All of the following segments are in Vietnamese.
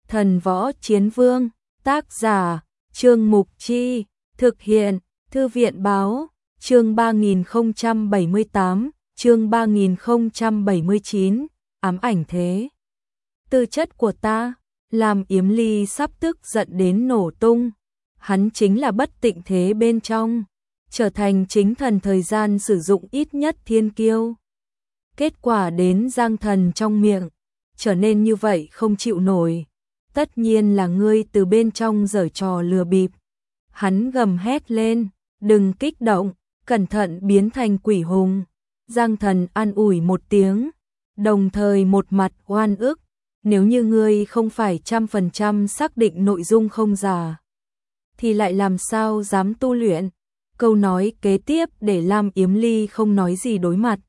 Thần Võ Chiến Vương, tác giả, Trương Mục Chi, thực hiện, Thư viện Báo, chương 3078, chương 3079, ám ảnh thế. Tư chất của ta, làm Yếm Ly sắp tức giận đến nổ tung. Hắn chính là bất tịnh thế bên trong, trở thành chính thần thời gian sử dụng ít nhất thiên kiêu. Kết quả đến Giang Thần trong miệng, trở nên như vậy không chịu nổi. Tất nhiên là ngươi từ bên trong giở trò lừa bịp. Hắn gầm hét lên, đừng kích động, cẩn thận biến thành quỷ hùng. Giang Thần an ủi một tiếng, đồng thời một mặt oan ức. Nếu như ngươi không phải 100% xác định nội dung không giả, thì lại làm sao dám tu luyện? Câu nói kế tiếp để Lam Yếm Ly không nói gì đối mặt.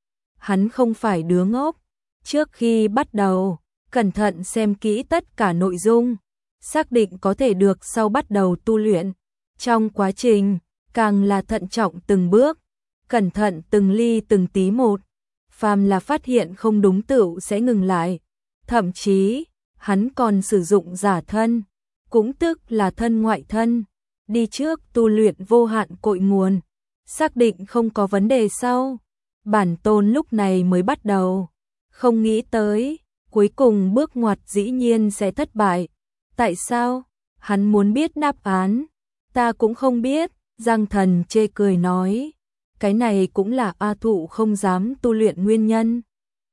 Hắn không phải đứa ngốc. Trước khi bắt đầu, cẩn thận xem kỹ tất cả nội dung, xác định có thể được sau bắt đầu tu luyện. Trong quá trình, càng là thận trọng từng bước, cẩn thận từng ly từng tí một. Phàm là phát hiện không đúng tựu sẽ ngừng lại. Thậm chí, hắn còn sử dụng giả thân, cũng tức là thân ngoại thân, đi trước tu luyện vô hạn cội nguồn, xác định không có vấn đề sau. Bản tôn lúc này mới bắt đầu, không nghĩ tới, cuối cùng bước ngoặt dĩ nhiên sẽ thất bại. Tại sao? Hắn muốn biết đáp án. Ta cũng không biết, Giang Thần chê cười nói. Cái này cũng là A Thụ không dám tu luyện nguyên nhân.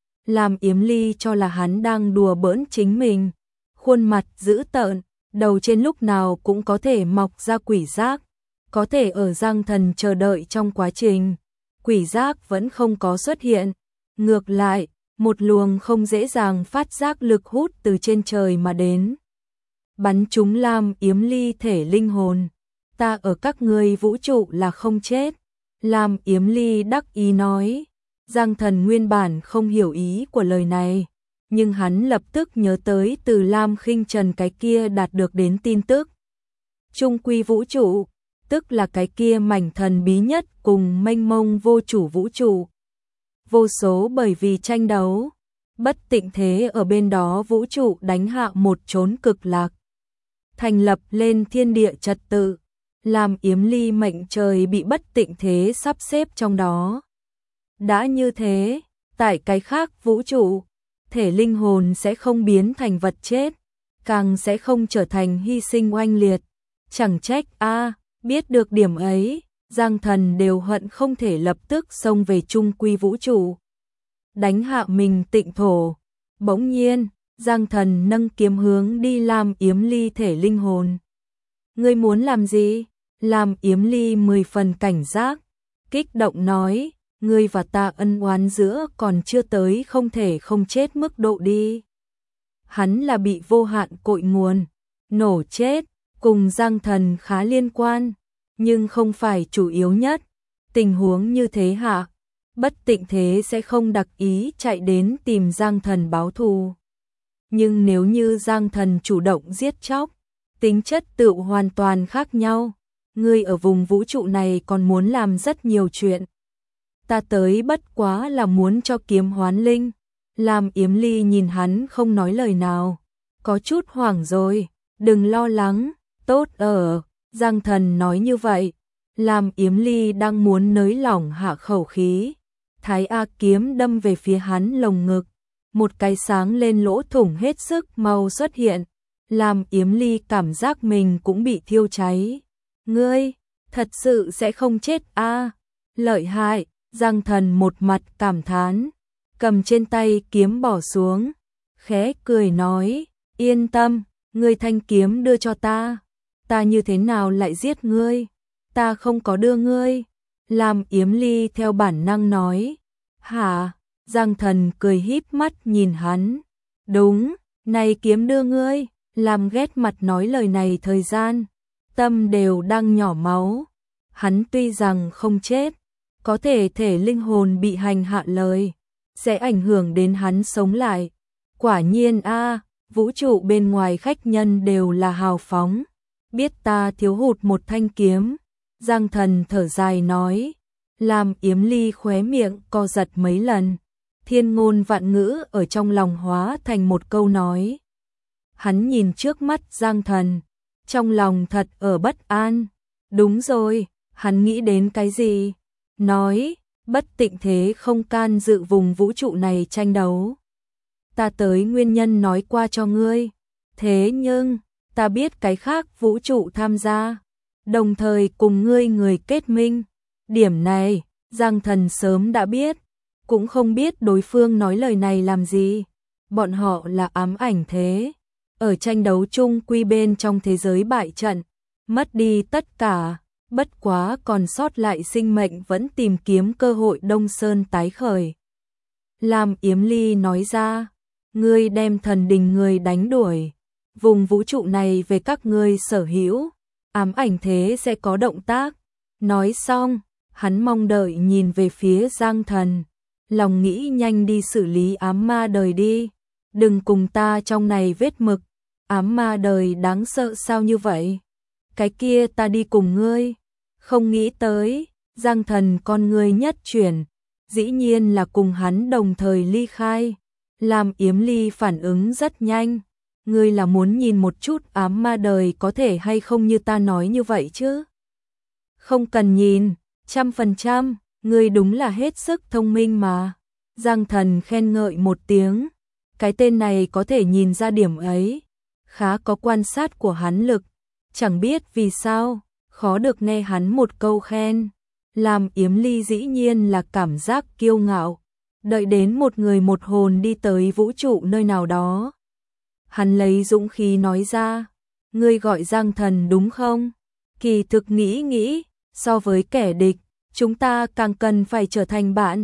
Làm Yếm Ly cho là hắn đang đùa bỡn chính mình. Khuôn mặt dữ tợn, đầu trên lúc nào cũng có thể mọc ra quỷ giác. Có thể ở Giang Thần chờ đợi trong quá trình, quỷ giác vẫn không có xuất hiện. Ngược lại, một luồng không dễ dàng phát giác lực hút từ trên trời mà đến, bắn trúng Lam Yếm Ly thể linh hồn. Ta ở các ngươi vũ trụ là không chết. Lam Yếm Ly đắc ý nói. Giang Thần nguyên bản không hiểu ý của lời này, nhưng hắn lập tức nhớ tới từ Lam Khinh Trần cái kia đạt được đến tin tức. Trung quy vũ trụ, tức là cái kia mảnh thần bí nhất cùng mênh mông vô chủ vũ trụ. Vô số bởi vì tranh đấu, bất tịnh thế ở bên đó vũ trụ đánh hạ một chốn cực lạc, thành lập lên thiên địa trật tự, làm Yếm Ly mệnh trời bị bất tịnh thế sắp xếp trong đó. Đã như thế, tại cái khác vũ trụ, thể linh hồn sẽ không biến thành vật chết, càng sẽ không trở thành hy sinh oanh liệt. Chẳng trách biết được điểm ấy, Giang Thần đều hận không thể lập tức xông về trung quy vũ trụ, đánh hạ mình tịnh thổ. Bỗng nhiên, Giang Thần nâng kiếm hướng đi Lam Yếm Ly thể linh hồn. Ngươi muốn làm gì? Lam Yếm Ly 10 phần cảnh giác, kích động nói, ngươi và ta ân oán giữa còn chưa tới không thể không chết mức độ đi. Hắn là bị vô hạn cội nguồn nổ chết, cùng Giang Thần khá liên quan, nhưng không phải chủ yếu nhất. Tình huống như thế hạ, bất tịnh thế sẽ không đặc ý chạy đến tìm Giang Thần báo thù. Nhưng nếu như Giang Thần chủ động giết chóc, tính chất tựu hoàn toàn khác nhau. Ngươi ở vùng vũ trụ này còn muốn làm rất nhiều chuyện. Ta tới bất quá là muốn cho kiếm hoán linh. Lam Yếm Ly nhìn hắn không nói lời nào, có chút hoảng rồi. Đừng lo lắng, tốt ở. Giang Thần nói như vậy, Lam Yếm Ly đang muốn nới lỏng hạ khẩu khí. Thái A kiếm đâm về phía hắn lồng ngực, một cái sáng lên lỗ thủng hết sức mau xuất hiện. Lam Yếm Ly cảm giác mình cũng bị thiêu cháy. Ngươi, thật sự sẽ không chết lợi hại. Giang Thần một mặt cảm thán, cầm trên tay kiếm bỏ xuống, khẽ cười nói, yên tâm, ngươi thanh kiếm đưa cho ta. Ta như thế nào lại giết ngươi? Ta không có đưa ngươi. Lam Yếm Ly theo bản năng nói. Hả? Giang Thần cười híp mắt nhìn hắn. Đúng, này kiếm đưa ngươi. Lam ghét mặt nói lời này thời gian, tâm đều đang nhỏ máu. Hắn tuy rằng không chết, có thể thể linh hồn bị hành hạ lời, sẽ ảnh hưởng đến hắn sống lại. Quả nhiên vũ trụ bên ngoài khách nhân đều là hào phóng. Biết ta thiếu hụt một thanh kiếm. Giang Thần thở dài nói. Làm Yếm Ly khóe miệng co giật mấy lần. Thiên ngôn vạn ngữ ở trong lòng hóa thành một câu nói. Hắn nhìn trước mắt Giang Thần, trong lòng thật ở bất an. Đúng rồi, hắn nghĩ đến cái gì? Nói, bất tịnh thế không can dự vùng vũ trụ này tranh đấu. Ta tới nguyên nhân nói qua cho ngươi. Thế nhưng, ta biết cái khác vũ trụ tham gia, đồng thời cùng ngươi người kết minh. Điểm này, Giang Thần sớm đã biết, cũng không biết đối phương nói lời này làm gì. Bọn họ là ám ảnh thế, ở tranh đấu chung quy bên trong thế giới bại trận, mất đi tất cả, bất quá còn sót lại sinh mệnh vẫn tìm kiếm cơ hội Đông Sơn tái khởi. Lam Yếm Ly nói ra, ngươi đem thần đình người đánh đuổi, vùng vũ trụ này về các ngươi sở hữu, ám ảnh thế sẽ có động tác. Nói xong, hắn mong đợi nhìn về phía Giang Thần, lòng nghĩ nhanh đi xử lý ám ma đời đi, đừng cùng ta trong này vết mực, ám ma đời đáng sợ sao như vậy? Cái kia ta đi cùng ngươi. Không nghĩ tới, Giang Thần con ngươi nhất chuyển, dĩ nhiên là cùng hắn đồng thời ly khai. Lam Yếm Ly phản ứng rất nhanh, ngươi là muốn nhìn một chút ám ma đời có thể hay không như ta nói như vậy chứ? Không cần nhìn, 100%, ngươi đúng là hết sức thông minh mà. Giang Thần khen ngợi một tiếng, cái tên này có thể nhìn ra điểm ấy, khá có quan sát của hắn lực, chẳng biết vì sao, khó được nghe hắn một câu khen. Làm Yếm Ly dĩ nhiên là cảm giác kiêu ngạo, đợi đến một người một hồn đi tới vũ trụ nơi nào đó. Hắn lấy dũng khí nói ra, ngươi gọi Giang Thần đúng không? Kỳ thực nghĩ, so với kẻ địch, chúng ta càng cần phải trở thành bạn.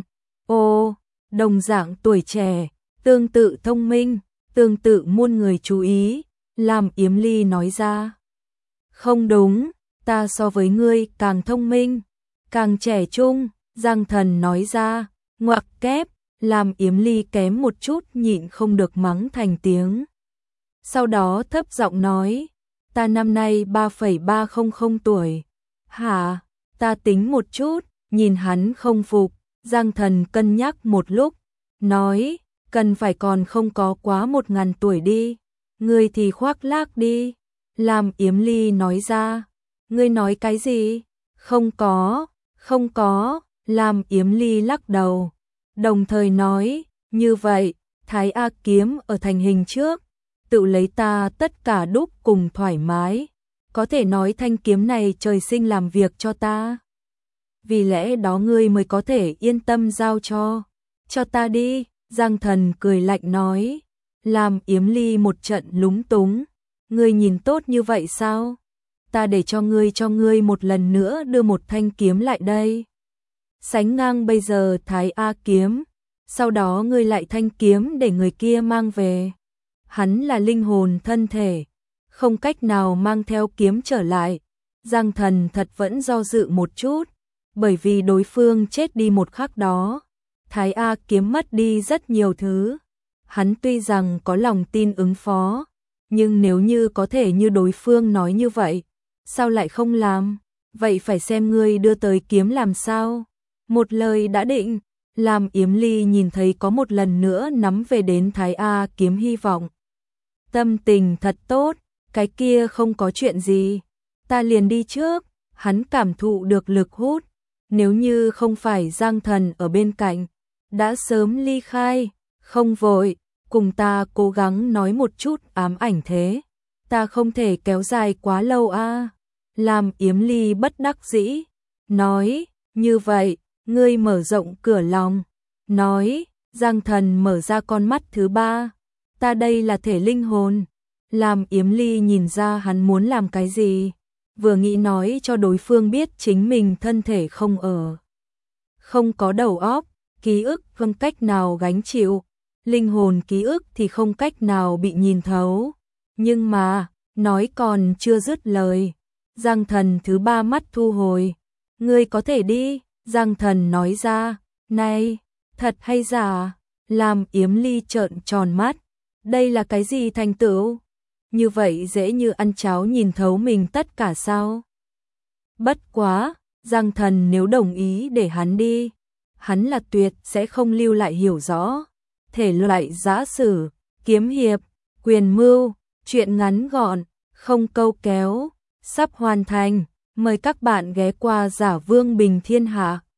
Ồ, đồng dạng tuổi trẻ, tương tự thông minh, tương tự muôn người chú ý, làm Yếm Ly nói ra. Không đúng, ta so với ngươi càng thông minh, càng trẻ trung, Giang Thần nói ra, ngoặc kép, làm Yếm Ly kém một chút nhịn không được mắng thành tiếng. Sau đó thấp giọng nói, ta năm nay 3,300 tuổi. Hả, ta tính một chút, nhìn hắn không phục, Giang Thần cân nhắc một lúc, nói, cần phải còn không có quá 1000 tuổi đi, ngươi thì khoác lác đi. Làm Yếm Ly nói ra, ngươi nói cái gì? Không có, Làm Yếm Ly lắc đầu, đồng thời nói, như vậy, Thái A kiếm ở thành hình trước, tự lấy ta tất cả đúc cùng thoải mái, có thể nói thanh kiếm này trời sinh làm việc cho ta. Vì lẽ đó ngươi mới có thể yên tâm giao cho ta đi. Giang Thần cười lạnh nói, làm Yếm Ly một trận lúng túng, ngươi nhìn tốt như vậy sao? Ta để cho ngươi một lần nữa đưa một thanh kiếm lại đây. Sánh ngang bây giờ Thái A kiếm, sau đó ngươi lại thanh kiếm để người kia mang về. Hắn là linh hồn thân thể, không cách nào mang theo kiếm trở lại. Giang Thần thật vẫn do dự một chút, bởi vì đối phương chết đi một khắc đó, Thái A kiếm mất đi rất nhiều thứ. Hắn tuy rằng có lòng tin ứng phó, nhưng nếu như có thể như đối phương nói như vậy, sao lại không làm? Vậy phải xem ngươi đưa tới kiếm làm sao? Một lời đã định, làm Yếm Ly nhìn thấy có một lần nữa nắm về đến Thái A kiếm hy vọng. Tâm tình thật tốt, cái kia không có chuyện gì, ta liền đi trước. Hắn cảm thụ được lực hút, nếu như không phải Giang Thần ở bên cạnh, đã sớm ly khai. Không vội, cùng ta cố gắng nói một chút ám ảnh thế, ta không thể kéo dài quá lâu a. Làm Yếm Ly bất đắc dĩ, nói, như vậy, ngươi mở rộng cửa lòng. Nói, Giang Thần mở ra con mắt thứ ba, ta đây là thể linh hồn. Làm Yếm Ly nhìn ra hắn muốn làm cái gì, vừa nghĩ nói cho đối phương biết chính mình thân thể không có đầu óc, ký ức không cách nào gánh chịu, linh hồn ký ức thì không cách nào bị nhìn thấu. Nhưng mà, nói còn chưa dứt lời, Giang Thần thứ ba mắt thu hồi. Ngươi có thể đi, Giang Thần nói ra, này, thật hay giả? Làm Yếm Ly trợn tròn mắt, đây là cái gì thành tựu? Như vậy dễ như ăn cháo nhìn thấu mình tất cả sao? Bất quá, Giang Thần nếu đồng ý để hắn đi, hắn là tuyệt sẽ không lưu lại hiểu rõ. Thể loại giã sử, kiếm hiệp, quyền mưu, Chuyện ngắn gọn, không câu kéo, sắp hoàn thành. Mời các bạn ghé qua Giả Vương Bình Thiên Hạ.